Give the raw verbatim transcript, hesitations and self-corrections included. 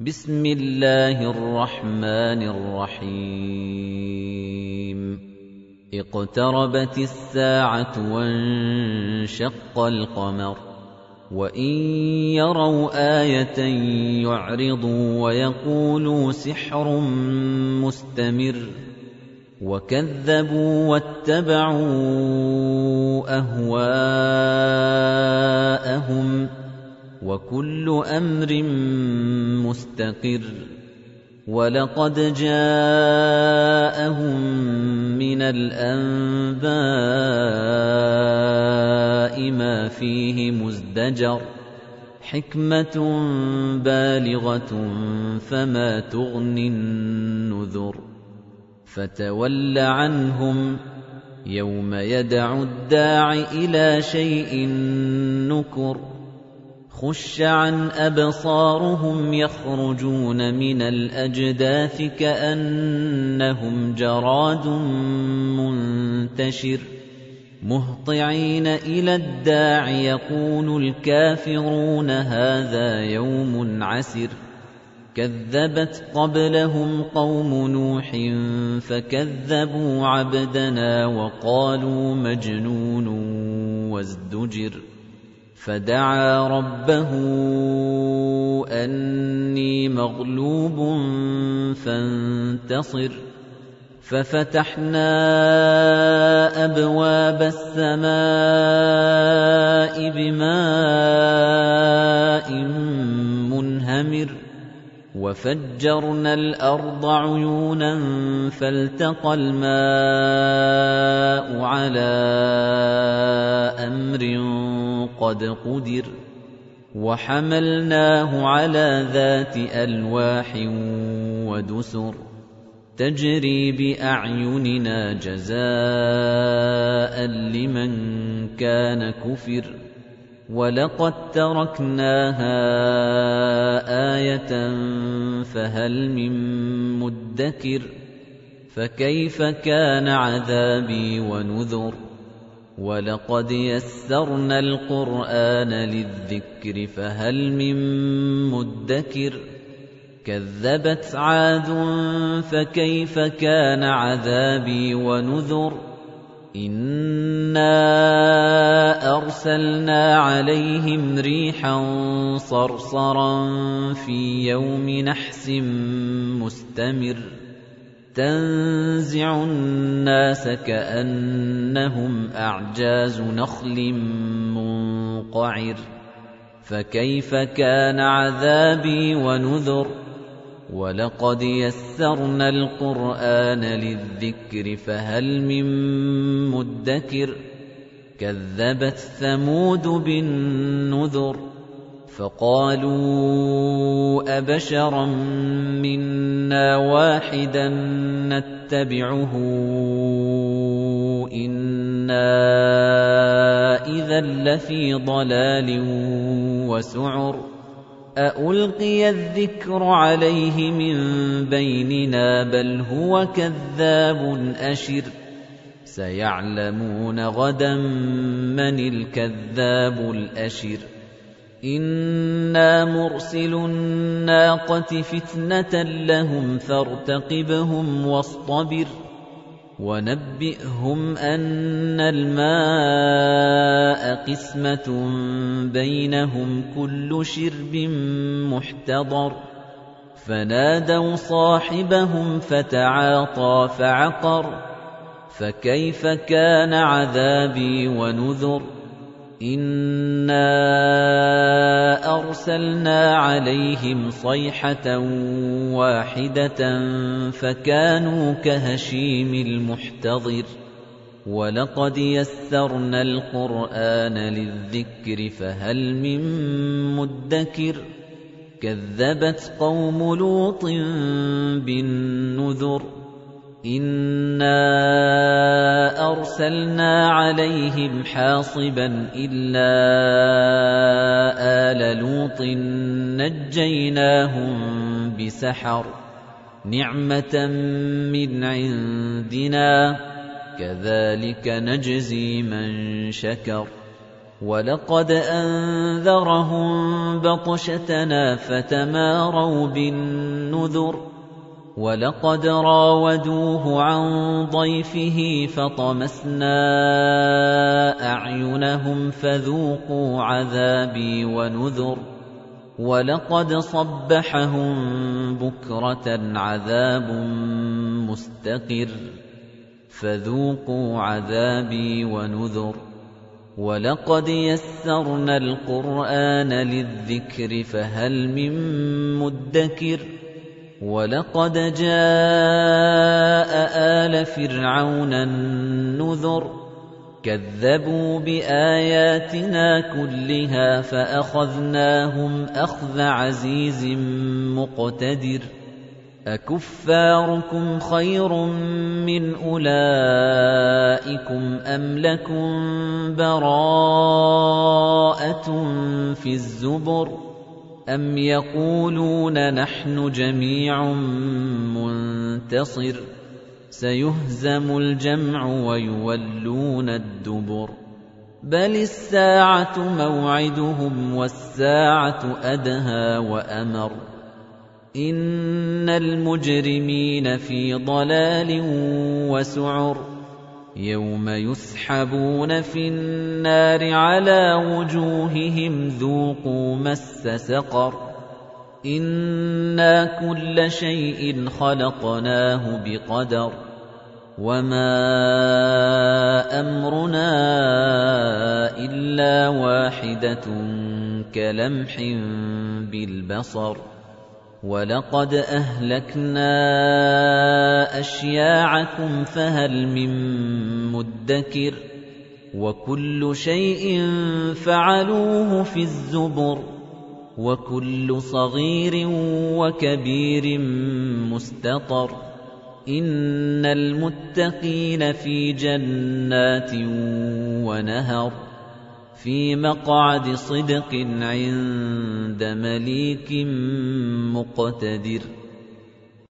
بسم الله الرحمن الرحيم اقتربت الساعة وانشق القمر وإن يروا آية يعرضوا ويقولوا سحر مستمر وكذبوا واتبعوا أهواءهم وكل أمر مستقر ولقد جاءهم من الأنباء ما فيه مزدجر حكمة بالغة فما تغني النذر فتول عنهم يوم يدعو الداع إلى شيء نكر خش عن أبصارهم يخرجون من الأجداث كأنهم جراد منتشر مهطعين إلى الداع يقول الكافرون هذا يوم عسر كذبت قبلهم قوم نوح فكذبوا عبدنا وقالوا مجنون وازدجر فدعا ربه أني مغلوب فانتصر ففتحنا أبواب السماء بماء منهمر وفجرنا الأرض عيونا فالتقى الماء على أمر قد قدر وحملناه على ذات ألواح ودسر تجري بأعيننا جزاء لمن كان كفر ولقد تركناها آية فهل من مدكر فكيف كان عذابي ونذر ولقد يسرنا القرآن للذكر فهل من مدكر كذبت عاد فكيف كان عذابي ونذر إنا أرسلنا عليهم ريحا صرصرا في يوم نحس مستمر تنزع الناس كأنهم أعجاز نخل منقعر فكيف كان عذابي ونذر ولقد يسرنا القرآن للذكر فهل من مدكر كذبت ثمود بالنذر فقالوا أبشرا منا واحدا نتبعه إنا إذا لفي ضلال وسعر أألقي الذكر عليه من بيننا بل هو كذاب أشر سيعلمون غدا من الكذاب الأشر إنا مرسل الناقة فتنة لهم فارتقبهم واصطبر ونبئهم أن الماء قسمة بينهم كل شرب محتضر فنادوا صاحبهم فتعاطى فعقر فكيف كان عذابي ونذر إنا أرسلنا عليهم صيحة واحدة فكانوا كهشيم المحتضر ولقد يسرنا القرآن للذكر فهل من مدكر كذبت قوم لوط بالنذر إنا أرسلنا عليهم حاصبا إلا آل لوط نجيناهم بسحر نعمة من عندنا كذلك نجزي من شكر وَلَقَدْ أَنذَرَهُم بَطْشَتَنَا فَتَمَارَوْا بِالنُّذُرِ وَلَقَدْ رَاوَدُوهُ عَن ضَيْفِهِ فَطَمَسْنَا أَعْيُنَهُمْ فَذُوقُوا عَذَابِي وَنُذُرِ وَلَقَدْ صَبَّحَهُم بُكْرَةً عَذَابٌ مُسْتَقِرٌّ فَذُوقُوا عَذَابِي وَنُذُرِ وَلَقَدْ يَسَّرْنَا الْقُرْآنَ لِلذِّكْرِ فَهَلْ مِن مُّدَّكِرٍ وَلَقَدْ جَاءَ آلَ فِرْعَوْنَ النُّذُرُ كَذَّبُوا بِآيَاتِنَا كُلِّهَا فَأَخَذْنَاهُمْ أَخْذَ عَزِيزٍ مُّقْتَدِرٍ أَكُفَّارُكُمْ خَيْرٌ مِّنْ أُولَئِكُمْ أَمْ لَكُمْ بَرَاءَةٌ فِي الزُّبُرِ أَمْ يَقُولُونَ نَحْنُ جَمِيعٌ مُّنتَصِرٌ سَيُهْزَمُ الْجَمْعُ وَيُوَلُّونَ الدُّبُرَ بَلِ السَّاعَةُ مَوْعِدُهُمْ وَالسَّاعَةُ أَدْهَىٰ وَأَمَرُّ إِنَّ الْمُجْرِمِينَ فِي ضَلَالٍ وَسُعُرٍ يَوْمَ يُسْحَبُونَ فِي النَّارِ عَلَىٰ وُجُوهِهِمْ ذُوقُوا مَسَّ سَقَرَ إِنَّا كُلَّ شَيْءٍ خَلَقْنَاهُ بِقَدَرٍ وَمَا أَمْرُنَا إِلَّا وَاحِدَةٌ كَلَمْحٍ بِالْبَصَرِ وَلَقَدْ أَهْلَكْنَا أَشْيَاعَكُمْ فَهَلْ مِن مُّدَّكِرٍ وَكُلُّ شَيْءٍ فَعَلُوهُ فِي الزُّبُرِ وَكُلُّ صَغِيرٍ وَكَبِيرٍ مُسْتَطَرٍ إِنَّ الْمُتَّقِينَ فِي جَنَّاتٍ وَنَهَرٍ فِي مَقْعَدِ صِدْقٍ عِندَ مَلِيكٍ مُّقْتَدِرٍ